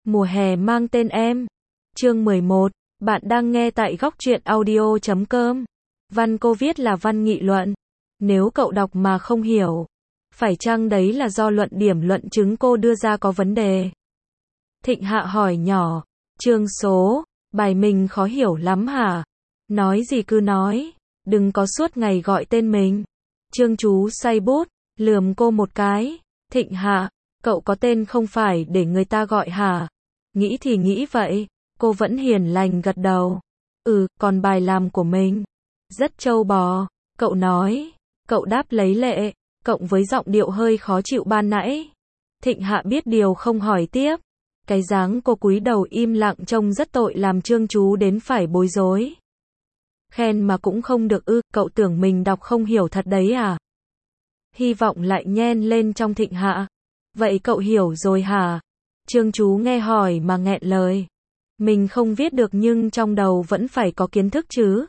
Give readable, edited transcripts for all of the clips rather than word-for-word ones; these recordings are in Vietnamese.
Mùa hè mang tên em. Chương 11. Bạn đang nghe tại góc truyện audio.com. Văn cô viết là văn nghị luận. Nếu cậu đọc mà không hiểu, phải chăng đấy là do luận điểm luận chứng cô đưa ra có vấn đề? Thịnh Hạ hỏi nhỏ. Chương số. Bài mình khó hiểu lắm hả? Nói gì cứ nói. Đừng có suốt ngày gọi tên mình. Trương chú say bút, lườm cô một cái. Thịnh Hạ, cậu có tên không phải để người ta gọi hả? Nghĩ thì nghĩ vậy. Cô vẫn hiền lành gật đầu. Còn bài làm của mình rất trâu bò. Cậu nói. Cậu đáp lấy lệ, cộng với giọng điệu hơi khó chịu ban nãy. Thịnh Hạ biết điều không hỏi tiếp. Cái dáng cô cúi đầu im lặng trông rất tội làm Trương chú đến phải bối rối. Khen mà cũng không được cậu tưởng mình đọc không hiểu thật đấy à? Hy vọng lại nhen lên trong Thịnh Hạ. Vậy cậu hiểu rồi hả? Trương chú nghe hỏi mà nghẹn lời. Mình không viết được nhưng trong đầu vẫn phải có kiến thức chứ.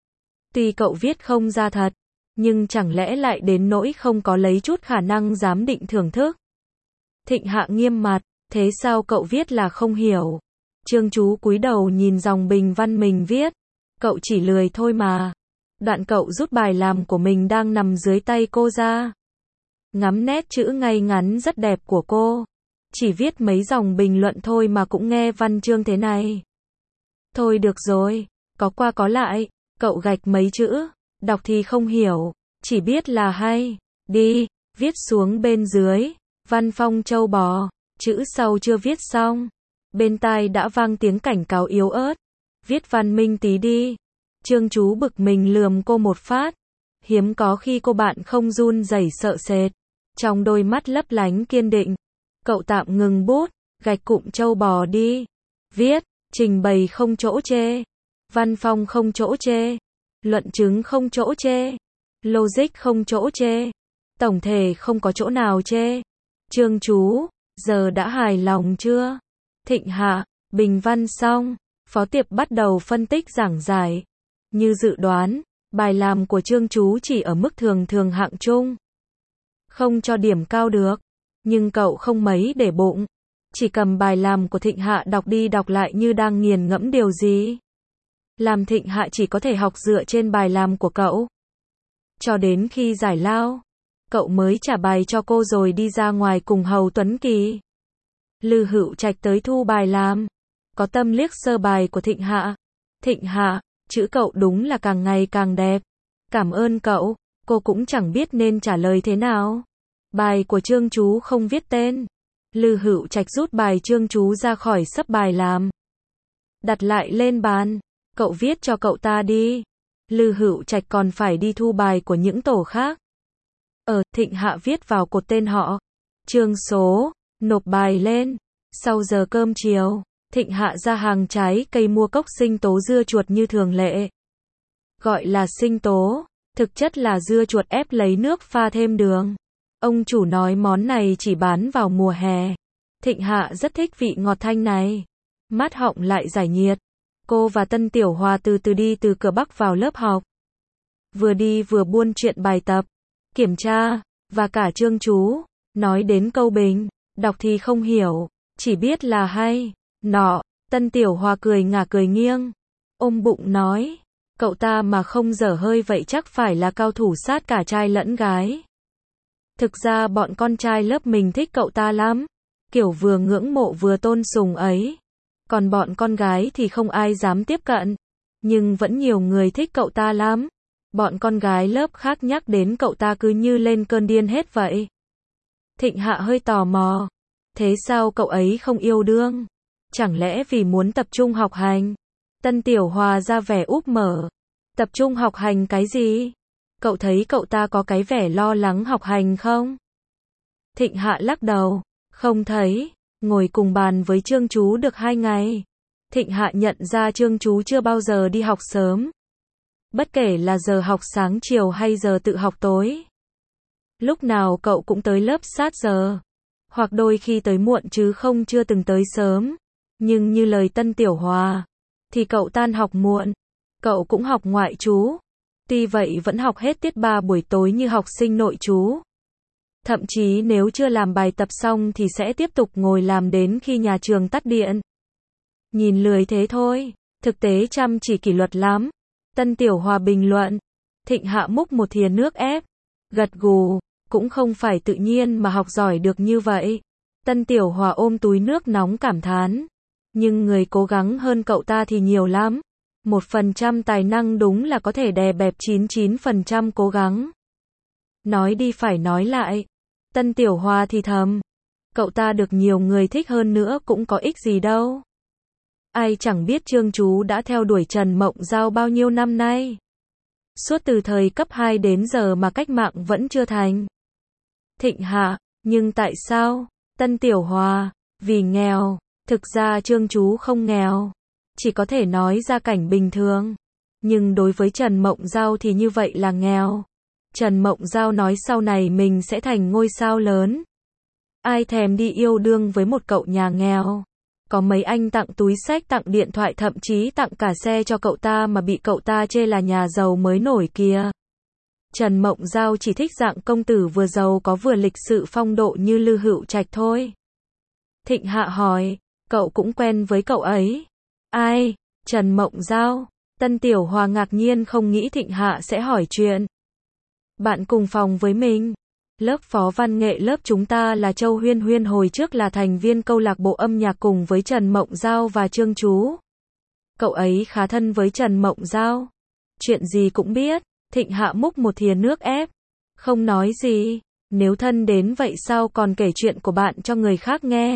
Tuy cậu viết không ra thật, nhưng chẳng lẽ lại đến nỗi không có lấy chút khả năng giám định thưởng thức. Thịnh Hạ nghiêm mặt, thế sao cậu viết là không hiểu? Trương chú cúi đầu nhìn dòng bình văn mình viết. Cậu chỉ lười thôi mà. Đoạn cậu rút bài làm của mình đang nằm dưới tay cô ra. Ngắm nét chữ ngay ngắn rất đẹp của cô. Chỉ viết mấy dòng bình luận thôi mà cũng nghe văn chương thế này. Thôi được rồi, có qua có lại, cậu gạch mấy chữ, đọc thì không hiểu, chỉ biết là hay. Đi, viết xuống bên dưới, văn phong trâu bò, chữ sau chưa viết xong. Bên tai đã vang tiếng cảnh cáo yếu ớt. Viết văn minh tí đi. Trương chú bực mình lườm cô một phát. Hiếm có khi cô bạn không run rẩy sợ sệt. Trong đôi mắt lấp lánh kiên định. Cậu tạm ngừng bút, gạch cụm trâu bò đi. Viết, trình bày không chỗ chê. Văn phong không chỗ chê. Luận chứng không chỗ chê. Logic không chỗ chê. Tổng thể không có chỗ nào chê. Trương chú, giờ đã hài lòng chưa? Thịnh Hạ, bình văn xong. Phó Tiệp bắt đầu phân tích giảng giải. Như dự đoán, bài làm của Trương chú chỉ ở mức thường thường hạng trung. Không cho điểm cao được. Nhưng cậu không mấy để bụng. Chỉ cầm bài làm của Thịnh Hạ đọc đi đọc lại như đang nghiền ngẫm điều gì. Làm Thịnh Hạ chỉ có thể học dựa trên bài làm của cậu. Cho đến khi giải lao, cậu mới trả bài cho cô rồi đi ra ngoài cùng Hầu Tuấn Kỳ. Lư Hữu Trạch tới thu bài làm. Có tâm liếc sơ bài của Thịnh Hạ. Thịnh Hạ, chữ cậu đúng là càng ngày càng đẹp. Cảm ơn cậu. Cô cũng chẳng biết nên trả lời thế nào. Bài của Trương chú không viết tên. Lư Hữu Trạch rút bài Trương chú ra khỏi sấp bài làm. Đặt lại lên bàn. Cậu viết cho cậu ta đi. Lư Hữu Trạch còn phải đi thu bài của những tổ khác. Thịnh Hạ viết vào cột tên họ. Chương số, nộp bài lên. Sau giờ cơm chiều, Thịnh Hạ ra hàng trái cây mua cốc sinh tố dưa chuột như thường lệ. Gọi là sinh tố, thực chất là dưa chuột ép lấy nước pha thêm đường. Ông chủ nói món này chỉ bán vào mùa hè. Thịnh Hạ rất thích vị ngọt thanh này. Mát họng lại giải nhiệt. Cô và Tân Tiểu Hòa từ từ đi từ cửa Bắc vào lớp học. Vừa đi vừa buôn chuyện bài tập, kiểm tra, và cả Trương chú. Nói đến câu bình, đọc thì không hiểu, chỉ biết là hay. Nọ, Tân Tiểu Hòa cười ngả cười nghiêng. Ôm bụng nói, cậu ta mà không dở hơi vậy chắc phải là cao thủ sát cả trai lẫn gái. Thực ra bọn con trai lớp mình thích cậu ta lắm. Kiểu vừa ngưỡng mộ vừa tôn sùng ấy. Còn bọn con gái thì không ai dám tiếp cận. Nhưng vẫn nhiều người thích cậu ta lắm. Bọn con gái lớp khác nhắc đến cậu ta cứ như lên cơn điên hết vậy. Thịnh Hạ hơi tò mò. Thế sao cậu ấy không yêu đương? Chẳng lẽ vì muốn tập trung học hành? Tân Tiểu Hòa ra vẻ úp mở. Tập trung học hành cái gì? Cậu thấy cậu ta có cái vẻ lo lắng học hành không? Thịnh Hạ lắc đầu. Không thấy. Ngồi cùng bàn với Trương chú được 2 ngày. Thịnh Hạ nhận ra Trương chú chưa bao giờ đi học sớm. Bất kể là giờ học sáng chiều hay giờ tự học tối. Lúc nào cậu cũng tới lớp sát giờ. Hoặc đôi khi tới muộn chứ không chưa từng tới sớm. Nhưng như lời Tân Tiểu Hòa, thì cậu tan học muộn. Cậu cũng học ngoại trú. Tuy vậy vẫn học hết tiết 3 buổi tối như học sinh nội trú. Thậm chí nếu chưa làm bài tập xong thì sẽ tiếp tục ngồi làm đến khi nhà trường tắt điện. Nhìn lười thế thôi, thực tế chăm chỉ kỷ luật lắm. Tân Tiểu Hòa bình luận. Thịnh Hạ múc một thìa nước ép, gật gù, cũng không phải tự nhiên mà học giỏi được như vậy. Tân Tiểu Hòa ôm túi nước nóng cảm thán. Nhưng người cố gắng hơn cậu ta thì nhiều lắm. 1% tài năng đúng là có thể đè bẹp 99% cố gắng. Nói đi phải nói lại. Tân Tiểu Hòa thì thầm. Cậu ta được nhiều người thích hơn nữa cũng có ích gì đâu. Ai chẳng biết Trương Chú đã theo đuổi Trần Mộng Giao bao nhiêu năm nay. Suốt từ thời cấp 2 đến giờ mà cách mạng vẫn chưa thành. Thịnh Hạ, nhưng tại sao? Tân Tiểu Hòa, vì nghèo. Thực ra Trương Chú không nghèo. Chỉ có thể nói gia cảnh bình thường. Nhưng đối với Trần Mộng Giao thì như vậy là nghèo. Trần Mộng Giao nói sau này mình sẽ thành ngôi sao lớn. Ai thèm đi yêu đương với một cậu nhà nghèo. Có mấy anh tặng túi xách, tặng điện thoại, thậm chí tặng cả xe cho cậu ta mà bị cậu ta chê là nhà giàu mới nổi kìa. Trần Mộng Giao chỉ thích dạng công tử vừa giàu có vừa lịch sự phong độ như Lư Hữu Trạch thôi. Thịnh Hạ hỏi, cậu cũng quen với cậu ấy? Ai? Trần Mộng Giao. Tân Tiểu Hòa ngạc nhiên không nghĩ Thịnh Hạ sẽ hỏi chuyện. Bạn cùng phòng với mình. Lớp phó văn nghệ lớp chúng ta là Châu Huyên Huyên, hồi trước là thành viên câu lạc bộ âm nhạc cùng với Trần Mộng Giao và Trương Chú. Cậu ấy khá thân với Trần Mộng Giao. Chuyện gì cũng biết. Thịnh Hạ múc một thìa nước ép. Không nói gì. Nếu thân đến vậy sao còn kể chuyện của bạn cho người khác nghe?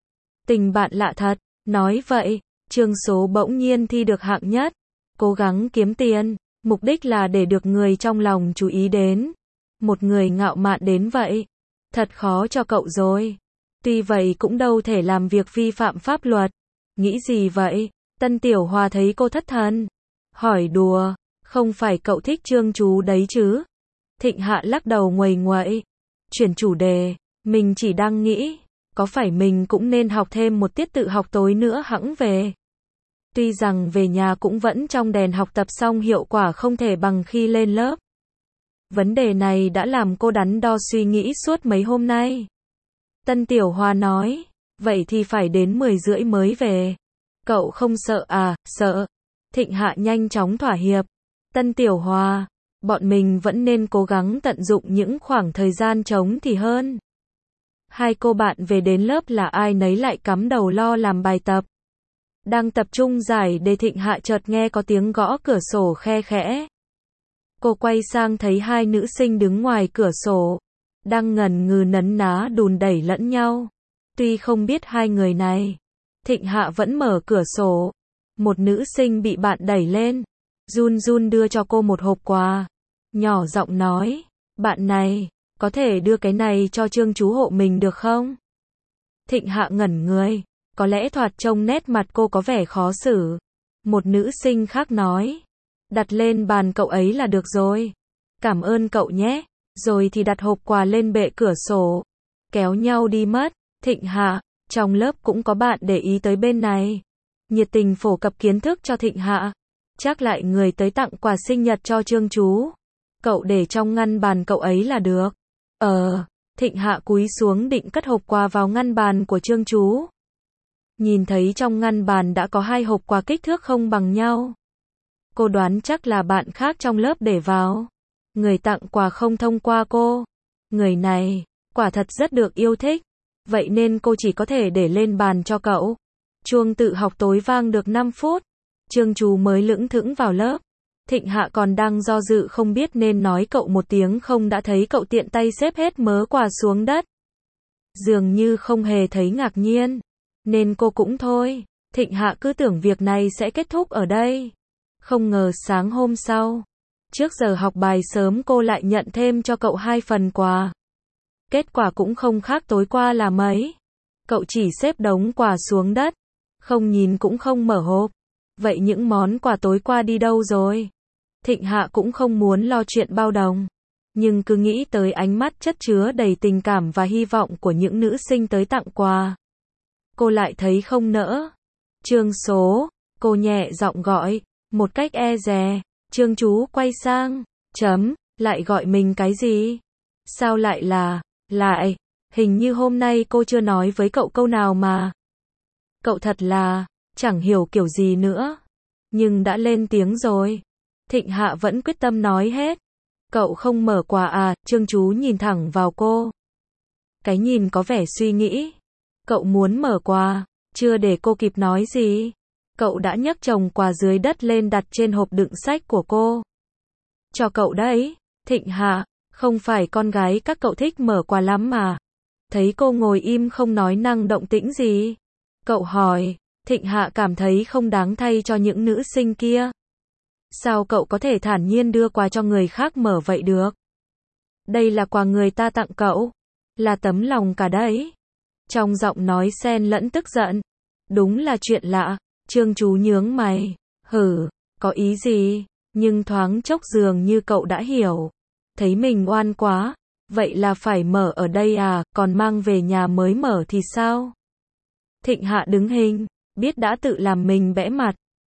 Tình bạn lạ thật. Nói vậy, Trương Số bỗng nhiên thi được hạng nhất. Cố gắng kiếm tiền. Mục đích là để được người trong lòng chú ý đến. Một người ngạo mạn đến vậy. Thật khó cho cậu rồi. Tuy vậy cũng đâu thể làm việc vi phạm pháp luật. Nghĩ gì vậy? Tân Tiểu Hòa thấy cô thất thần. Hỏi đùa. Không phải cậu thích Trương Chú đấy chứ? Thịnh Hạ lắc đầu nguầy nguậy. Chuyển chủ đề. Mình chỉ đang nghĩ. Có phải mình cũng nên học thêm một tiết tự học tối nữa hẵng về? Tuy rằng về nhà cũng vẫn trong đèn học tập xong hiệu quả không thể bằng khi lên lớp. Vấn đề này đã làm cô đắn đo suy nghĩ suốt mấy hôm nay. Tân Tiểu Hòa nói, vậy thì phải đến 10 rưỡi mới về. Cậu không sợ à? Sợ. Thịnh Hạ nhanh chóng thỏa hiệp. Tân Tiểu Hòa, bọn mình vẫn nên cố gắng tận dụng những khoảng thời gian trống thì hơn. Hai cô bạn về đến lớp là ai nấy lại cắm đầu lo làm bài tập. Đang tập trung giải đề, Thịnh Hạ chợt nghe có tiếng gõ cửa sổ khe khẽ. Cô quay sang thấy hai nữ sinh đứng ngoài cửa sổ, đang ngần ngừ nấn ná đùn đẩy lẫn nhau. Tuy không biết hai người này, Thịnh Hạ vẫn mở cửa sổ. Một nữ sinh bị bạn đẩy lên, run run đưa cho cô một hộp quà. Nhỏ giọng nói, bạn này, có thể đưa cái này cho Trương Chú hộ mình được không? Thịnh Hạ ngẩn người, có lẽ thoạt trông nét mặt cô có vẻ khó xử. Một nữ sinh khác nói, đặt lên bàn cậu ấy là được rồi. Cảm ơn cậu nhé. Rồi thì đặt hộp quà lên bệ cửa sổ. Kéo nhau đi mất. Thịnh Hạ, trong lớp cũng có bạn để ý tới bên này. Nhiệt tình phổ cập kiến thức cho Thịnh Hạ. Chắc lại người tới tặng quà sinh nhật cho Trương Chú. Cậu để trong ngăn bàn cậu ấy là được. Thịnh Hạ cúi xuống định cất hộp quà vào ngăn bàn của Trương Chú. Nhìn thấy trong ngăn bàn đã có hai hộp quà kích thước không bằng nhau. Cô đoán chắc là bạn khác trong lớp để vào. Người tặng quà không thông qua cô. Người này, quả thật rất được yêu thích. Vậy nên cô chỉ có thể để lên bàn cho cậu. Chuông tự học tối vang được 5 phút. Trương Chú mới lững thững vào lớp. Thịnh Hạ còn đang do dự không biết nên nói cậu một tiếng không đã thấy cậu tiện tay xếp hết mớ quà xuống đất. Dường như không hề thấy ngạc nhiên. Nên cô cũng thôi. Thịnh Hạ cứ tưởng việc này sẽ kết thúc ở đây. Không ngờ sáng hôm sau, trước giờ học bài sớm cô lại nhận thêm cho cậu 2 phần quà. Kết quả cũng không khác tối qua là mấy. Cậu chỉ xếp đống quà xuống đất. Không nhìn cũng không mở hộp. Vậy những món quà tối qua đi đâu rồi? Thịnh Hạ cũng không muốn lo chuyện bao đồng. Nhưng cứ nghĩ tới ánh mắt chất chứa đầy tình cảm và hy vọng của những nữ sinh tới tặng quà. Cô lại thấy không nỡ. Trương Số, cô nhẹ giọng gọi, một cách e dè. Trương Chú quay sang, lại gọi mình cái gì? Sao lại là, Lại, hình như hôm nay cô chưa nói với cậu câu nào mà. Cậu thật là, chẳng hiểu kiểu gì nữa. Nhưng đã lên tiếng rồi. Thịnh Hạ vẫn quyết tâm nói hết. Cậu không mở quà à? Trương Chú nhìn thẳng vào cô. Cái nhìn có vẻ suy nghĩ. Cậu muốn mở quà. Chưa để cô kịp nói gì. Cậu đã nhấc chồng quà dưới đất lên đặt trên hộp đựng sách của cô. Cho cậu đấy. Thịnh Hạ, không phải con gái các cậu thích mở quà lắm mà. Thấy cô ngồi im không nói năng động tĩnh gì. Cậu hỏi. Thịnh Hạ cảm thấy không đáng thay cho những nữ sinh kia. Sao cậu có thể thản nhiên đưa quà cho người khác mở vậy được? Đây là quà người ta tặng cậu. Là tấm lòng cả đấy. Trong giọng nói xen lẫn tức giận. Đúng là chuyện lạ. Trương Chú nhướng mày. Hử, có ý gì? Nhưng thoáng chốc dường như cậu đã hiểu. Thấy mình oan quá. Vậy là phải mở ở đây à, còn mang về nhà mới mở thì sao? Thịnh Hạ đứng hình, biết đã tự làm mình bẽ mặt.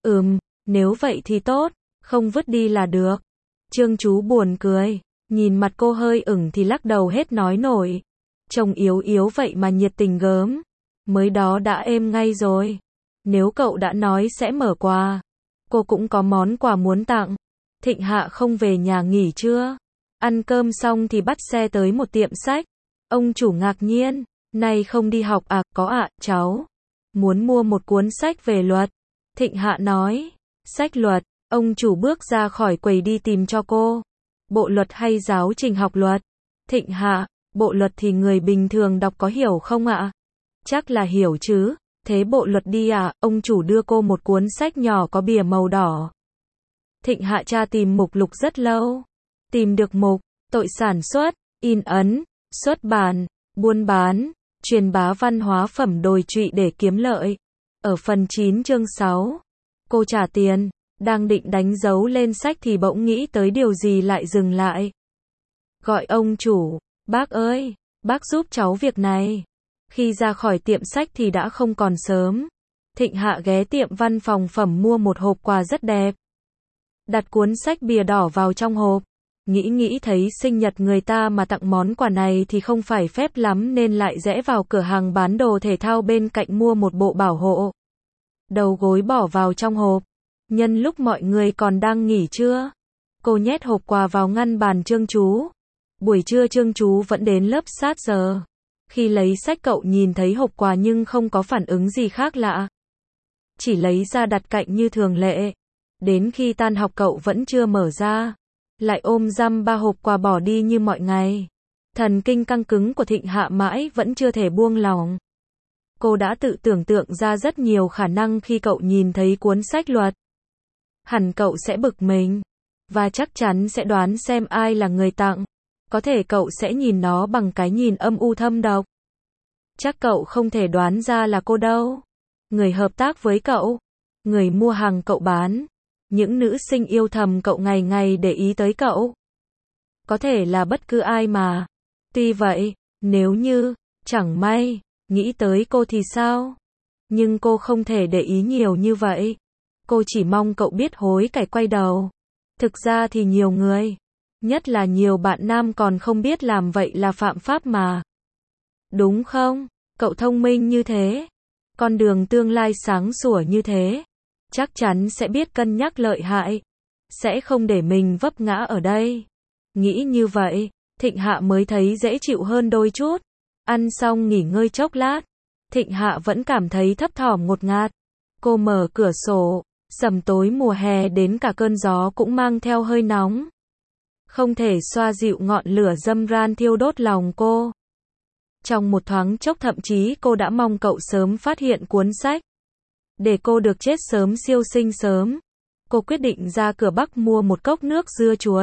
Nếu vậy thì tốt, không vứt đi là được. Trương Chú buồn cười, nhìn mặt cô hơi ửng thì lắc đầu hết nói nổi. Trông yếu yếu vậy mà nhiệt tình gớm. Mới đó đã êm ngay rồi. Nếu cậu đã nói sẽ mở quà, cô cũng có món quà muốn tặng. Thịnh Hạ không về nhà nghỉ chưa? Ăn cơm xong thì bắt xe tới một tiệm sách. Ông chủ ngạc nhiên, nay không đi học à? Có ạ, cháu muốn mua một cuốn sách về luật. Thịnh Hạ nói, sách luật. Ông chủ bước ra khỏi quầy đi tìm cho cô. Bộ luật hay giáo trình học luật? Thịnh Hạ, bộ luật thì người bình thường đọc có hiểu không ạ? Chắc là hiểu chứ. Thế bộ luật đi ạ. Ông chủ đưa cô một cuốn sách nhỏ có bìa màu đỏ. Thịnh Hạ tra tìm mục lục rất lâu. Tìm được mục, tội sản xuất, in ấn, xuất bản, buôn bán, truyền bá văn hóa phẩm đồi trụy để kiếm lợi. Ở phần 9 chương 6, cô trả tiền, đang định đánh dấu lên sách thì bỗng nghĩ tới điều gì lại dừng lại. Gọi ông chủ, bác ơi, bác giúp cháu việc này. Khi ra khỏi tiệm sách thì đã không còn sớm. Thịnh Hạ ghé tiệm văn phòng phẩm mua một hộp quà rất đẹp. Đặt cuốn sách bìa đỏ vào trong hộp. Nghĩ thấy sinh nhật người ta mà tặng món quà này thì không phải phép lắm nên lại rẽ vào cửa hàng bán đồ thể thao bên cạnh mua một bộ bảo hộ. Đầu gối bỏ vào trong hộp. Nhân lúc mọi người còn đang nghỉ trưa, cô nhét hộp quà vào ngăn bàn Trương Chú. Buổi trưa Trương Chú vẫn đến lớp sát giờ. Khi lấy sách cậu nhìn thấy hộp quà nhưng không có phản ứng gì khác lạ. Chỉ lấy ra đặt cạnh như thường lệ. Đến khi tan học cậu vẫn chưa mở ra. Lại ôm dăm ba hộp quà bỏ đi như mọi ngày. Thần kinh căng cứng của Thịnh Hạ mãi vẫn chưa thể buông lỏng. Cô đã tự tưởng tượng ra rất nhiều khả năng khi cậu nhìn thấy cuốn sách luật. Hẳn cậu sẽ bực mình. Và chắc chắn sẽ đoán xem ai là người tặng. Có thể cậu sẽ nhìn nó bằng cái nhìn âm u thâm độc. Chắc cậu không thể đoán ra là cô đâu. Người hợp tác với cậu. Người mua hàng cậu bán. Những nữ sinh yêu thầm cậu ngày ngày để ý tới cậu. Có thể là bất cứ ai mà. Tuy vậy, nếu như, chẳng may, nghĩ tới cô thì sao? Nhưng cô không thể để ý nhiều như vậy. Cô chỉ mong cậu biết hối cải quay đầu. Thực ra thì nhiều người, nhất là nhiều bạn nam còn không biết làm vậy là phạm pháp mà. Đúng không? Cậu thông minh như thế. Con đường tương lai sáng sủa như thế. Chắc chắn sẽ biết cân nhắc lợi hại. Sẽ không để mình vấp ngã ở đây. Nghĩ như vậy, Thịnh Hạ mới thấy dễ chịu hơn đôi chút. Ăn xong nghỉ ngơi chốc lát. Thịnh Hạ vẫn cảm thấy thấp thỏm ngột ngạt. Cô mở cửa sổ. Sầm tối mùa hè đến cả cơn gió cũng mang theo hơi nóng. Không thể xoa dịu ngọn lửa dâm ran thiêu đốt lòng cô. Trong một thoáng chốc thậm chí cô đã mong cậu sớm phát hiện cuốn sách. Để cô được chết sớm siêu sinh sớm. Cô quyết định ra cửa Bắc mua một cốc nước dưa chuột.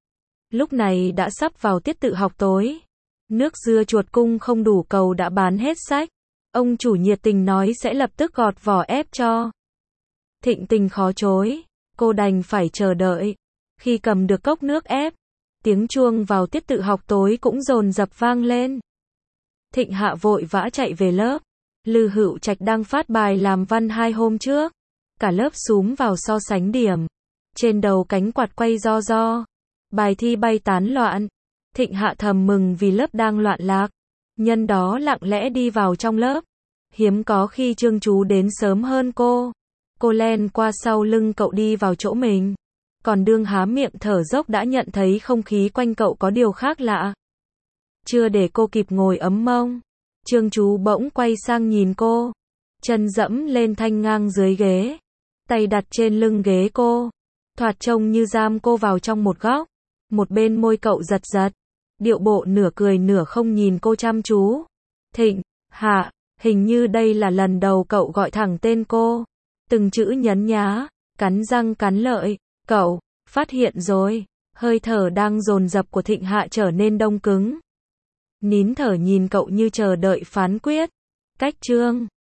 Lúc này đã sắp vào tiết tự học tối. Nước dưa chuột cung không đủ cầu đã bán hết sách. Ông chủ nhiệt tình nói sẽ lập tức gọt vỏ ép cho. Thịnh tình khó chối. Cô đành phải chờ đợi. Khi cầm được cốc nước ép, tiếng chuông vào tiết tự học tối cũng dồn dập vang lên. Thịnh Hạ vội vã chạy về lớp. Lư Hữu Trạch đang phát bài làm văn 2 hôm trước. Cả lớp xúm vào so sánh điểm. Trên đầu cánh quạt quay ro ro. Bài thi bay tán loạn. Thịnh Hạ thầm mừng vì lớp đang loạn lạc. Nhân đó lặng lẽ đi vào trong lớp. Hiếm có khi Trương Chú đến sớm hơn cô. Cô len qua sau lưng cậu đi vào chỗ mình. Còn đương há miệng thở dốc đã nhận thấy không khí quanh cậu có điều khác lạ. Chưa để cô kịp ngồi ấm mông, Trương Chú bỗng quay sang nhìn cô. Chân dẫm lên thanh ngang dưới ghế. Tay đặt trên lưng ghế cô. Thoạt trông như giam cô vào trong một góc. Một bên môi cậu giật giật. Điệu bộ nửa cười nửa không nhìn cô chăm chú. Thịnh Hạ, hình như đây là lần đầu cậu gọi thẳng tên cô. Từng chữ nhấn nhá, cắn răng cắn lợi. Cậu, phát hiện rồi. Hơi thở đang dồn dập của Thịnh Hạ trở nên đông cứng. Nín thở nhìn cậu như chờ đợi phán quyết. Cách Trương